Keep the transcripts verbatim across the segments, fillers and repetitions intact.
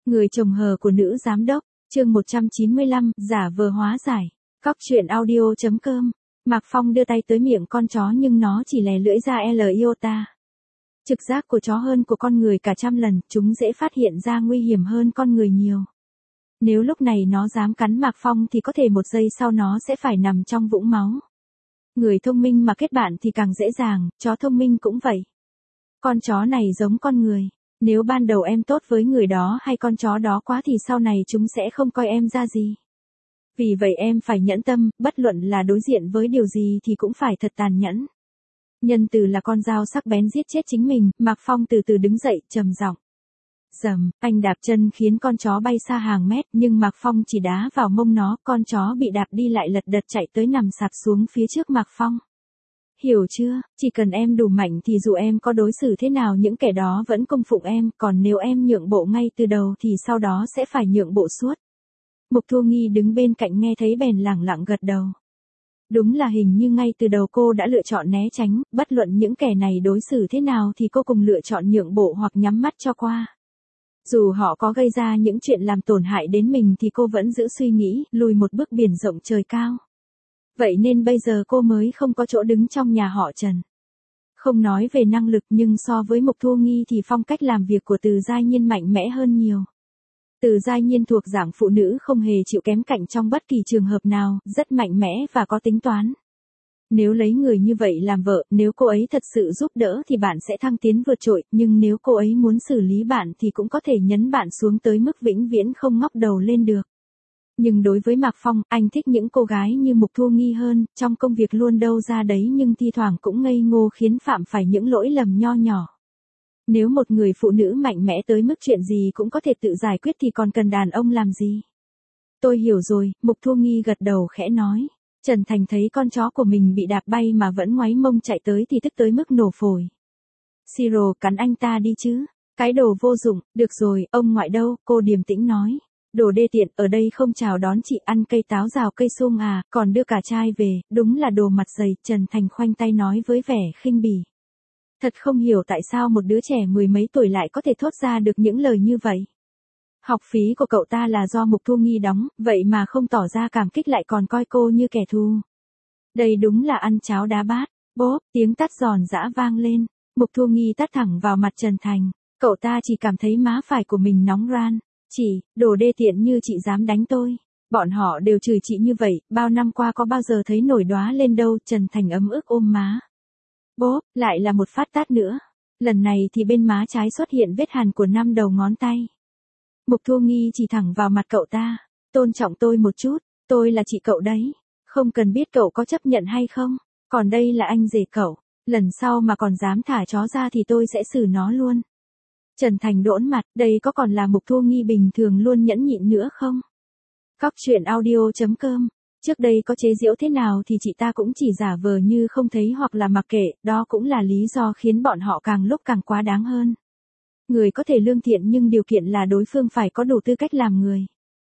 Người chồng hờ của nữ giám đốc, chương một trăm chín mươi lăm, giả vờ hóa giải. Cóc truyện audio.com. Mạc Phong đưa tay tới miệng con chó nhưng nó chỉ lè lưỡi ra L iota. Trực giác của chó hơn của con người cả trăm lần, chúng dễ phát hiện ra nguy hiểm hơn con người nhiều. Nếu lúc này nó dám cắn Mạc Phong thì có thể một giây sau nó sẽ phải nằm trong vũng máu. Người thông minh mà kết bạn thì càng dễ dàng, chó thông minh cũng vậy. Con chó này giống con người. Nếu ban đầu em tốt với người đó hay con chó đó quá thì sau này chúng sẽ không coi em ra gì. Vì vậy em phải nhẫn tâm, bất luận là đối diện với điều gì thì cũng phải thật tàn nhẫn. Nhân từ là con dao sắc bén giết chết chính mình, Mạc Phong từ từ đứng dậy, trầm giọng. Dầm, anh đạp chân khiến con chó bay xa hàng mét nhưng Mạc Phong chỉ đá vào mông nó, con chó bị đạp đi lại lật đật chạy tới nằm sạp xuống phía trước Mạc Phong. Hiểu chưa, chỉ cần em đủ mạnh thì dù em có đối xử thế nào những kẻ đó vẫn cung phụng em, còn nếu em nhượng bộ ngay từ đầu thì sau đó sẽ phải nhượng bộ suốt. Mục Thu Nghi đứng bên cạnh nghe thấy bèn lẳng lặng gật đầu. Đúng là hình như ngay từ đầu cô đã lựa chọn né tránh, bất luận những kẻ này đối xử thế nào thì cô cùng lựa chọn nhượng bộ hoặc nhắm mắt cho qua. Dù họ có gây ra những chuyện làm tổn hại đến mình thì cô vẫn giữ suy nghĩ, lùi một bước biển rộng trời cao. Vậy nên bây giờ cô mới không có chỗ đứng trong nhà họ Trần. Không nói về năng lực nhưng so với Mục Thu Nghi thì phong cách làm việc của Từ Giai Nhiên mạnh mẽ hơn nhiều. Từ Giai Nhiên thuộc dạng phụ nữ không hề chịu kém cạnh trong bất kỳ trường hợp nào, rất mạnh mẽ và có tính toán. Nếu lấy người như vậy làm vợ, nếu cô ấy thật sự giúp đỡ thì bạn sẽ thăng tiến vượt trội, nhưng nếu cô ấy muốn xử lý bạn thì cũng có thể nhấn bạn xuống tới mức vĩnh viễn không ngóc đầu lên được. Nhưng đối với Mạc Phong, anh thích những cô gái như Mục Thu Nghi hơn, trong công việc luôn đâu ra đấy nhưng thi thoảng cũng ngây ngô khiến phạm phải những lỗi lầm nho nhỏ. Nếu một người phụ nữ mạnh mẽ tới mức chuyện gì cũng có thể tự giải quyết thì còn cần đàn ông làm gì? Tôi hiểu rồi, Mục Thu Nghi gật đầu khẽ nói. Trần Thành thấy con chó của mình bị đạp bay mà vẫn ngoáy mông chạy tới thì tức tới mức nổ phổi. Siro, cắn anh ta đi chứ. Cái đồ vô dụng, được rồi, ông ngoại đâu, cô điềm tĩnh nói. Đồ đê tiện, ở đây không chào đón chị, ăn cây táo rào cây sung à, còn đưa cả chai về, đúng là đồ mặt dày, Trần Thành khoanh tay nói với vẻ khinh bỉ. Thật không hiểu tại sao một đứa trẻ mười mấy tuổi lại có thể thốt ra được những lời như vậy. Học phí của cậu ta là do Mục Thu Nghi đóng, vậy mà không tỏ ra cảm kích lại còn coi cô như kẻ thù. Đây đúng là ăn cháo đá bát. Bốp, tiếng tát giòn giã vang lên. Mục Thu Nghi tát thẳng vào mặt Trần Thành. Cậu ta chỉ cảm thấy má phải của mình nóng ran. Chị, đồ đê tiện như chị dám đánh tôi. Bọn họ đều chửi chị như vậy, bao năm qua có bao giờ thấy nổi đóa lên đâu. Trần Thành ấm ức ôm má. Bốp, lại là một phát tát nữa. Lần này thì bên má trái xuất hiện vết hằn của năm đầu ngón tay. Mục Thu Nghi chỉ thẳng vào mặt cậu ta. Tôn trọng tôi một chút, tôi là chị cậu đấy. Không cần biết cậu có chấp nhận hay không. Còn đây là anh rể cậu. Lần sau mà còn dám thả chó ra thì tôi sẽ xử nó luôn. Trần Thành đỗn mặt, đây có còn là Mục Thu Nghi bình thường luôn nhẫn nhịn nữa không? Cóc truyện audio.com. Trước đây có chế giễu thế nào thì chị ta cũng chỉ giả vờ như không thấy hoặc là mặc kệ, đó cũng là lý do khiến bọn họ càng lúc càng quá đáng hơn. Người có thể lương thiện nhưng điều kiện là đối phương phải có đủ tư cách làm người.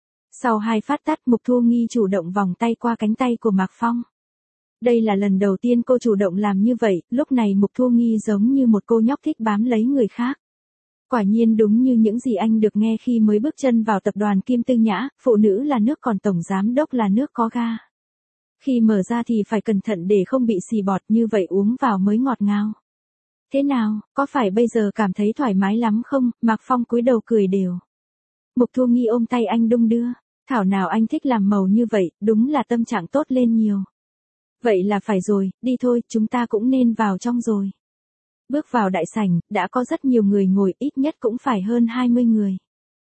Sau hai phát tát, Mục Thu Nghi chủ động vòng tay qua cánh tay của Mạc Phong. Đây là lần đầu tiên cô chủ động làm như vậy, lúc này Mục Thu Nghi giống như một cô nhóc thích bám lấy người khác. Quả nhiên đúng như những gì anh được nghe khi mới bước chân vào tập đoàn Kim Tư Nhã, phụ nữ là nước còn tổng giám đốc là nước có ga. Khi mở ra thì phải cẩn thận để không bị xì bọt, như vậy uống vào mới ngọt ngào. Thế nào, có phải bây giờ cảm thấy thoải mái lắm không? Mạc Phong cúi đầu cười đều. Mục Thu Nghi ôm tay anh đung đưa. Thảo nào anh thích làm màu như vậy, đúng là tâm trạng tốt lên nhiều. Vậy là phải rồi, đi thôi, chúng ta cũng nên vào trong rồi. Bước vào đại sảnh, đã có rất nhiều người ngồi, ít nhất cũng phải hơn hai mươi người.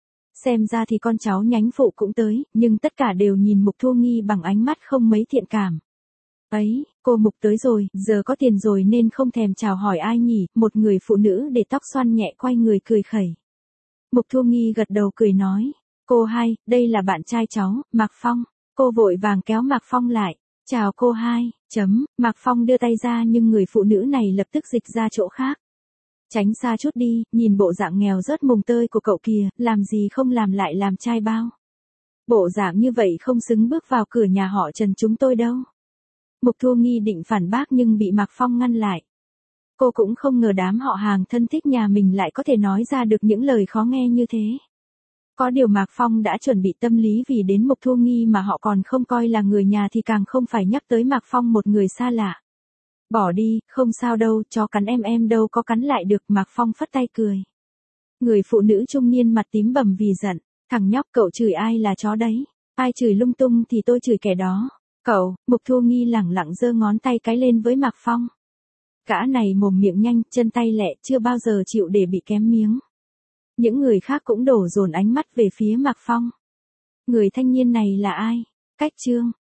Xem ra thì con cháu nhánh phụ cũng tới, nhưng tất cả đều nhìn Mục Thu Nghi bằng ánh mắt không mấy thiện cảm. Ấy, cô Mục tới rồi, giờ có tiền rồi nên không thèm chào hỏi ai nhỉ, một người phụ nữ để tóc xoăn nhẹ quay người cười khẩy. Mục Thu Nghi gật đầu cười nói, cô hai, đây là bạn trai cháu, Mạc Phong. Cô vội vàng kéo Mạc Phong lại, chào cô hai, chấm, Mạc Phong đưa tay ra nhưng người phụ nữ này lập tức dịch ra chỗ khác. Tránh xa chút đi, nhìn bộ dạng nghèo rớt mùng tơi của cậu kìa, làm gì không làm lại làm trai bao. Bộ dạng như vậy không xứng bước vào cửa nhà họ Trần chúng tôi đâu. Mục Thu Nghi định phản bác nhưng bị Mạc Phong ngăn lại. Cô cũng không ngờ đám họ hàng thân thích nhà mình lại có thể nói ra được những lời khó nghe như thế. Có điều Mạc Phong đã chuẩn bị tâm lý vì đến Mục Thu Nghi mà họ còn không coi là người nhà thì càng không phải nhắc tới Mạc Phong một người xa lạ. Bỏ đi, không sao đâu, chó cắn em em đâu có cắn lại được, Mạc Phong phất tay cười. Người phụ nữ trung niên mặt tím bầm vì giận, thằng nhóc cậu chửi ai là chó đấy, ai chửi lung tung thì tôi chửi kẻ đó. Cậu, Mục Thu Nghi lẳng lặng giơ ngón tay cái lên với Mạc Phong. Gã này mồm miệng nhanh, chân tay lẹ, chưa bao giờ chịu để bị kém miếng. Những người khác cũng đổ dồn ánh mắt về phía Mạc Phong. Người thanh niên này là ai? Cách Trương,